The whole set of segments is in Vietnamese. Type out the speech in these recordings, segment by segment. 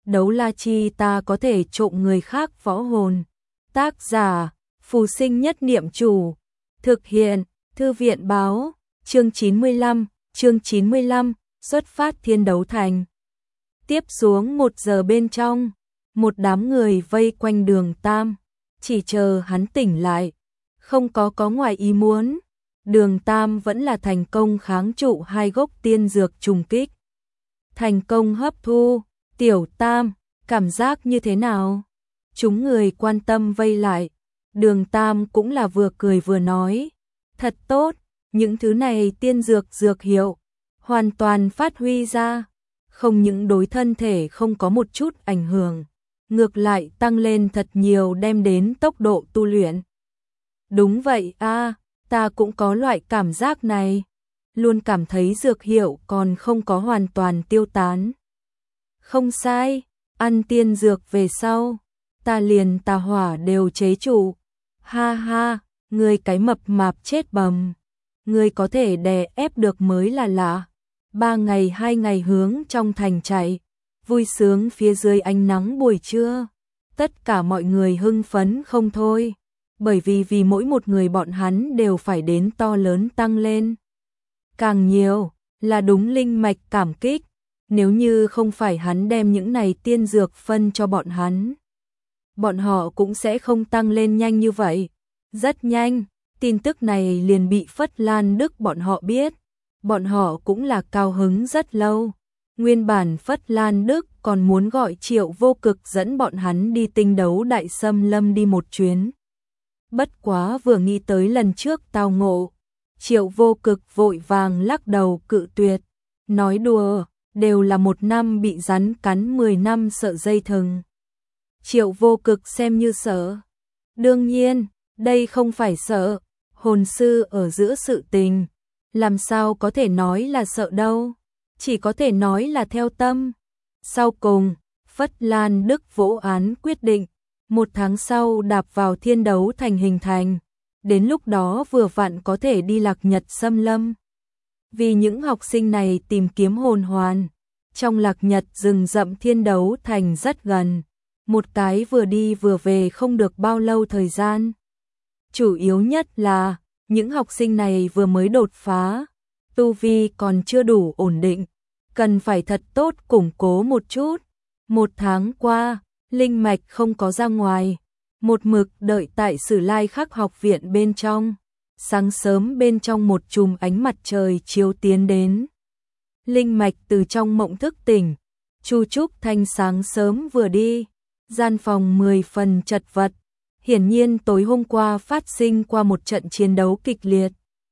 đấu la chi ta có thể trộm người khác võ hồn. Tác giả, Phù Sinh Nhất Niệm Chủ. Thực hiện, Thư viện báo, chương 95, xuất phát Thiên Đấu Thành. Tiếp xuống 1 giờ bên trong, một đám người vây quanh Đường Tam, chỉ chờ hắn tỉnh lại. Không có ngoài ý muốn, Đường Tam vẫn là thành công kháng trụ 2 gốc tiên dược trùng kích. Thành công hấp thu. Tiểu Tam, cảm giác như thế nào? Chúng người quan tâm vây lại. Đường Tam cũng là vừa cười vừa nói. Thật tốt, những thứ này tiên dược hiệu, hoàn toàn phát huy ra. Không những đối thân thể không có một chút ảnh hưởng, ngược lại tăng lên thật nhiều, đem đến tốc độ tu luyện. Đúng vậy a, ta cũng có loại cảm giác này. Luôn cảm thấy dược hiệu còn không có hoàn toàn tiêu tán. Không sai, ăn tiên dược về sau, ta liền tà hỏa đều chế trụ. Ha ha, ngươi cái mập mạp chết bầm. Ngươi có thể đè ép được mới là lạ. 3 ngày 2 ngày hướng trong thành chạy, vui sướng phía dưới ánh nắng buổi trưa. Tất cả mọi người hưng phấn không thôi, bởi vì mỗi một người bọn hắn đều phải đến to lớn tăng lên. Càng nhiều, là đúng linh mạch cảm kích. Nếu như không phải hắn đem những này tiên dược phân cho bọn hắn, bọn họ cũng sẽ không tăng lên nhanh như vậy. Rất nhanh, tin tức này liền bị Phất Lan Đức bọn họ biết. Bọn họ cũng là cao hứng rất lâu. Nguyên bản Phất Lan Đức còn muốn gọi Triệu Vô Cực dẫn bọn hắn đi tinh đấu Đại Xâm Lâm đi một chuyến. Bất quá vừa nghĩ tới lần trước tao ngộ, Triệu Vô Cực vội vàng lắc đầu cự tuyệt. Nói đùa, đều là 1 năm bị rắn cắn 10 năm sợ dây thừng. Triệu Vô Cực xem như sợ. Đương nhiên, đây không phải sợ, hồn sư ở giữa sự tình, làm sao có thể nói là sợ đâu, chỉ có thể nói là theo tâm. Sau cùng, Phất Lan Đức vỗ án quyết định, 1 tháng sau đạp vào Thiên Đấu Thành hình thành, đến lúc đó vừa vặn có thể đi Lạc Nhật xâm lâm. Vì những học sinh này tìm kiếm hồn hoàn, trong Lạc Nhật rừng rậm Thiên Đấu Thành rất gần, một cái vừa đi vừa về không được bao lâu thời gian. Chủ yếu nhất là, những học sinh này vừa mới đột phá, tu vi còn chưa đủ ổn định, cần phải thật tốt củng cố một chút. 1 tháng qua, linh mạch không có ra ngoài, một mực đợi tại Sử Lai Khắc học viện bên trong. Sáng sớm bên trong một chùm ánh mặt trời chiếu tiến đến. Linh mạch từ trong mộng thức tỉnh, Chu Trúc Thanh sáng sớm vừa đi, gian phòng 10 phần chật vật. Hiển nhiên tối hôm qua phát sinh qua một trận chiến đấu kịch liệt.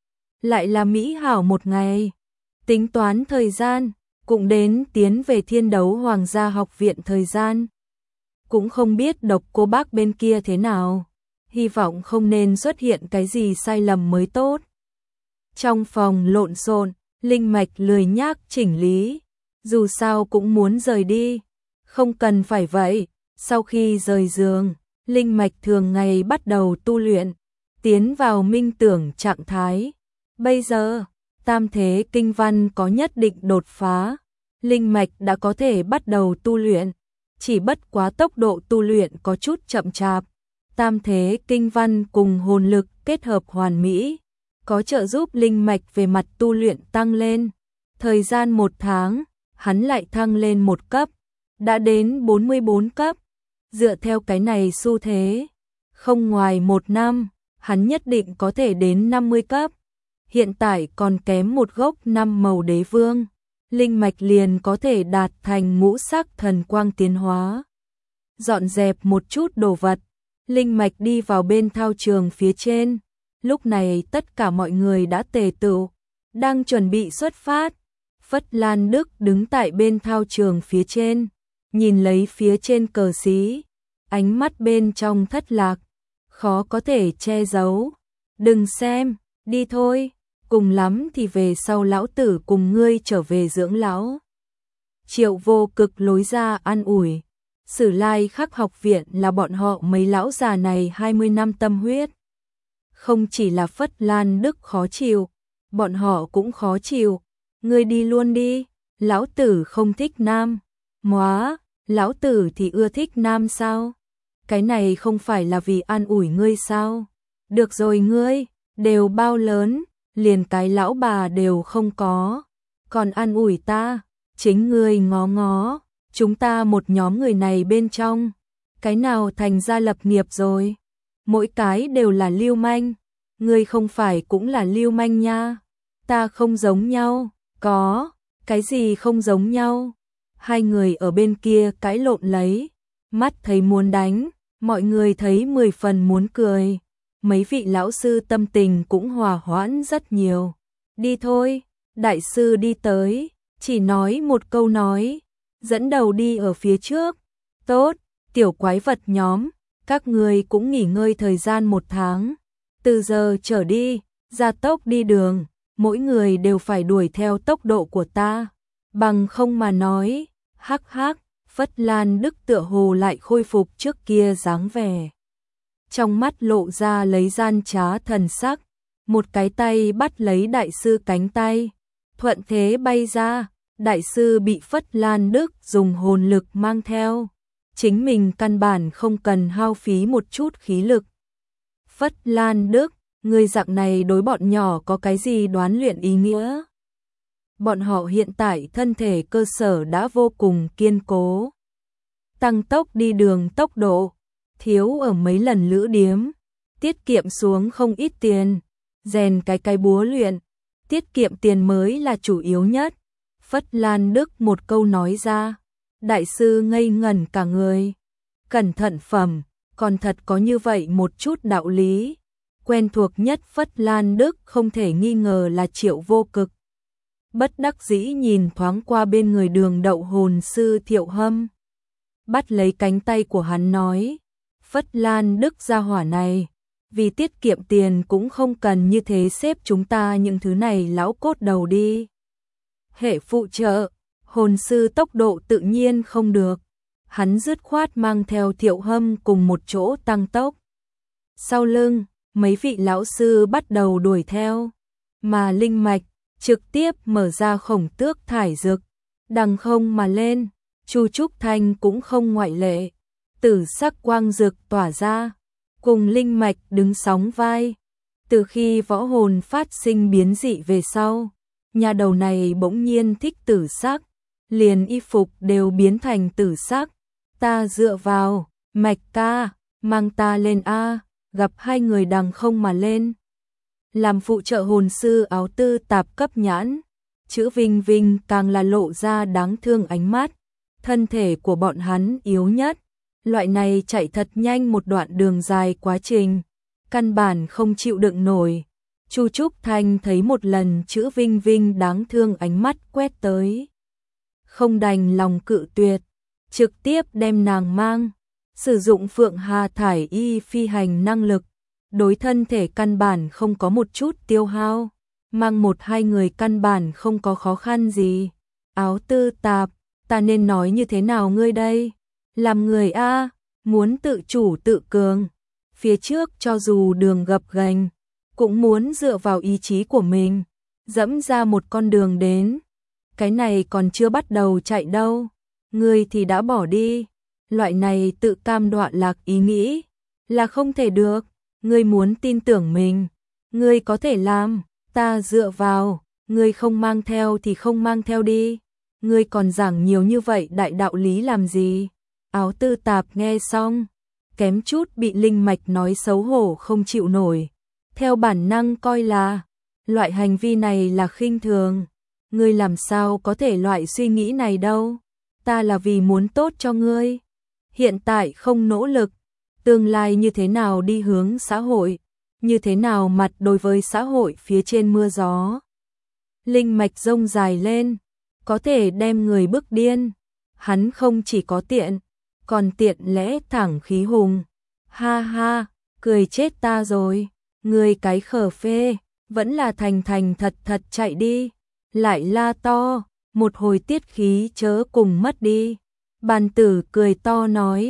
Lại là mỹ hảo một ngày. Tính toán thời gian, cũng đến tiến về Thiên Đấu Hoàng gia học viện thời gian. Cũng không biết Độc Cô Bác bên kia thế nào. Hy vọng không nên xuất hiện cái gì sai lầm mới tốt. Trong phòng lộn xộn, linh mạch lười nhác chỉnh lý. Dù sao cũng muốn rời đi. Không cần phải vậy. Sau khi rời giường, linh mạch thường ngày bắt đầu tu luyện, tiến vào minh tưởng trạng thái. Bây giờ, tam thế kinh văn có nhất định đột phá, linh mạch đã có thể bắt đầu tu luyện, chỉ bất quá tốc độ tu luyện có chút chậm chạp. Tam thế kinh văn cùng hồn lực kết hợp hoàn mỹ, có trợ giúp linh mạch về mặt tu luyện tăng lên. Thời gian 1 tháng, hắn lại thăng lên 1 cấp, đã đến 44 cấp. Dựa theo cái này xu thế, không ngoài 1 năm, hắn nhất định có thể đến 50 cấp. Hiện tại còn kém 1 gốc 5 màu đế vương, linh mạch liền có thể đạt thành ngũ sắc thần quang tiến hóa. Dọn dẹp một chút đồ vật, linh mạch đi vào bên thao trường phía trên. Lúc này tất cả mọi người đã tề tựu, đang chuẩn bị xuất phát. Phất Lan Đức đứng tại bên thao trường phía trên, nhìn lấy phía trên cờ xí, ánh mắt bên trong thất lạc, khó có thể che giấu. Đừng xem, đi thôi, cùng lắm thì về sau lão tử cùng ngươi trở về dưỡng lão. Triệu Vô Cực lối ra an ủi. Sử Lai Khắc học viện là bọn họ mấy lão già này 20 năm tâm huyết. Không chỉ là Phất Lan Đức khó chịu, bọn họ cũng khó chịu. Ngươi đi luôn đi, lão tử không thích nam. Móa, Lão tử thì ưa thích nam sao? Cái này không phải là vì an ủi ngươi sao? Được rồi ngươi, đều bao lớn, liền cái lão bà đều không có. Còn an ủi ta, chính ngươi ngó ngó, chúng ta một nhóm người này bên trong. Cái nào thành ra lập nghiệp rồi? Mỗi cái đều là lưu manh. Ngươi không phải cũng là lưu manh nha. Ta không giống nhau. Có, cái gì không giống nhau? Hai người ở bên kia cãi lộn lấy. Mắt thấy muốn đánh, mọi người thấy 10 phần muốn cười. Mấy vị lão sư tâm tình cũng hòa hoãn rất nhiều. Đi thôi, đại sư đi tới, chỉ nói một câu nói, dẫn đầu đi ở phía trước. Tốt, tiểu quái vật nhóm, các người cũng nghỉ ngơi thời gian 1 tháng. Từ giờ trở đi, gia tốc đi đường, mỗi người đều phải đuổi theo tốc độ của ta. Bằng không mà nói, hắc hắc, Phất Lan Đức tựa hồ lại khôi phục trước kia dáng vẻ. Trong mắt lộ ra lấy gian trá thần sắc, một cái tay bắt lấy đại sư cánh tay, thuận thế bay ra, đại sư bị Phất Lan Đức dùng hồn lực mang theo, chính mình căn bản không cần hao phí một chút khí lực. Phất Lan Đức, người dạng này đối bọn nhỏ có cái gì đoán luyện ý nghĩa? Bọn họ hiện tại thân thể cơ sở đã vô cùng kiên cố. Tăng tốc đi đường tốc độ, thiếu ở mấy lần lữ điếm, tiết kiệm xuống không ít tiền, rèn cái búa luyện, tiết kiệm tiền mới là chủ yếu nhất. Phất Lan Đức một câu nói ra, đại sư ngây ngẩn cả người. Cẩn thận phẩm, còn thật có như vậy một chút đạo lý. Quen thuộc nhất Phất Lan Đức không thể nghi ngờ là Triệu Vô Cực. Bất đắc dĩ nhìn thoáng qua bên người Đường Đậu hồn sư Thiệu Hâm, bắt lấy cánh tay của hắn nói, Phất Lan Đức gia hỏa này, vì tiết kiệm tiền cũng không cần như thế xếp chúng ta những thứ này lão cốt đầu đi. Hệ phụ trợ, hồn sư tốc độ tự nhiên không được, hắn dứt khoát mang theo Thiệu Hâm cùng một chỗ tăng tốc. Sau lưng, mấy vị lão sư bắt đầu đuổi theo, mà linh mạch trực tiếp mở ra khổng tước thải dược, đằng không mà lên, Chu Trúc Thanh cũng không ngoại lệ, tử sắc quang dược tỏa ra, cùng linh mạch đứng sóng vai. Từ khi võ hồn phát sinh biến dị về sau, nhà đầu này bỗng nhiên thích tử sắc, liền y phục đều biến thành tử sắc. Ta dựa vào, mạch ca, mang ta lên a, gặp hai người đằng không mà lên. Làm phụ trợ hồn sư áo tư tạp cấp nhãn, chữ Vinh Vinh càng là lộ ra đáng thương ánh mắt. Thân thể của bọn hắn yếu nhất, loại này chạy thật nhanh một đoạn đường dài quá trình, căn bản không chịu đựng nổi. Chu Trúc Thanh thấy một lần chữ Vinh Vinh đáng thương ánh mắt quét tới, không đành lòng cự tuyệt, trực tiếp đem nàng mang, sử dụng Phượng Hà thải y phi hành năng lực, đối thân thể căn bản không có một chút tiêu hao, mang 1-2 người căn bản không có khó khăn gì. Áo tư tạp, ta nên nói như thế nào ngươi đây? Làm người a, muốn tự chủ tự cường, phía trước cho dù đường gập ghềnh, cũng muốn dựa vào ý chí của mình, dẫm ra một con đường đến. Cái này còn chưa bắt đầu chạy đâu, ngươi thì đã bỏ đi. Loại này tự cam đoạ lạc ý nghĩ là không thể được. Ngươi muốn tin tưởng mình, ngươi có thể làm, ta dựa vào, ngươi không mang theo thì không mang theo đi. Ngươi còn giảng nhiều như vậy đại đạo lý làm gì? Áo tư tạp nghe xong, kém chút bị linh mạch nói xấu hổ không chịu nổi. Theo bản năng coi là, loại hành vi này là khinh thường. Ngươi làm sao có thể loại suy nghĩ này đâu? Ta là vì muốn tốt cho ngươi. Hiện tại không nỗ lực, tương lai như thế nào đi hướng xã hội, như thế nào mặt đối với xã hội phía trên mưa gió. Linh mạch rông dài lên, có thể đem người bức điên. Hắn không chỉ có tiện, còn tiện lẽ thẳng khí hùng. Ha ha, cười chết ta rồi. Người cái khờ phê, vẫn là thành thành thật thật chạy đi. Lại la to, một hồi tiết khí chớ cùng mất đi. Bàn tử cười to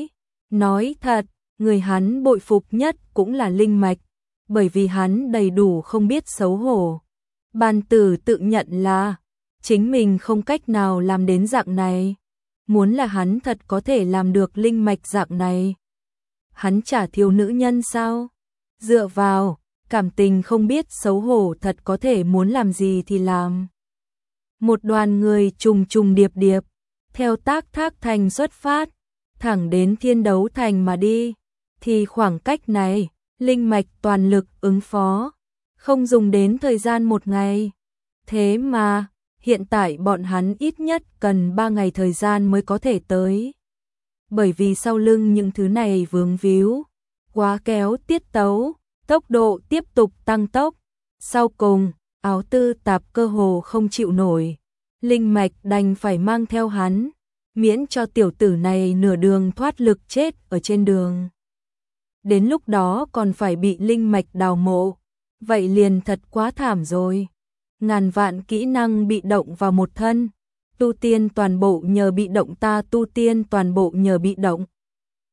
nói thật, người hắn bội phục nhất cũng là linh mạch, bởi vì hắn đầy đủ không biết xấu hổ. Bàn tử tự nhận là chính mình không cách nào làm đến dạng này. muốn là hắn thật có thể làm được linh mạch dạng này. Hắn chả thiếu nữ nhân sao? Dựa vào, cảm tình không biết xấu hổ thật có thể muốn làm gì thì làm. Một đoàn người trùng trùng điệp điệp, theo Tác Thác Thành xuất phát, thẳng đến Thiên Đấu Thành mà đi, thì khoảng cách này, linh mạch toàn lực ứng phó, không dùng đến thời gian 1 ngày. Thế mà, hiện tại bọn hắn ít nhất cần 3 ngày thời gian mới có thể tới. Bởi vì sau lưng những thứ này vướng víu, quá kéo tiết tấu, tốc độ tiếp tục tăng tốc. Sau cùng, Áo Tư Tạp cơ hồ không chịu nổi, linh mạch đành phải mang theo hắn, miễn cho tiểu tử này nửa đường thoát lực chết ở trên đường. Đến lúc đó còn phải bị linh mạch đào mộ, vậy liền thật quá thảm rồi. Ngàn vạn kỹ năng bị động vào một thân, tu tiên toàn bộ nhờ bị động, ta tu tiên toàn bộ nhờ bị động.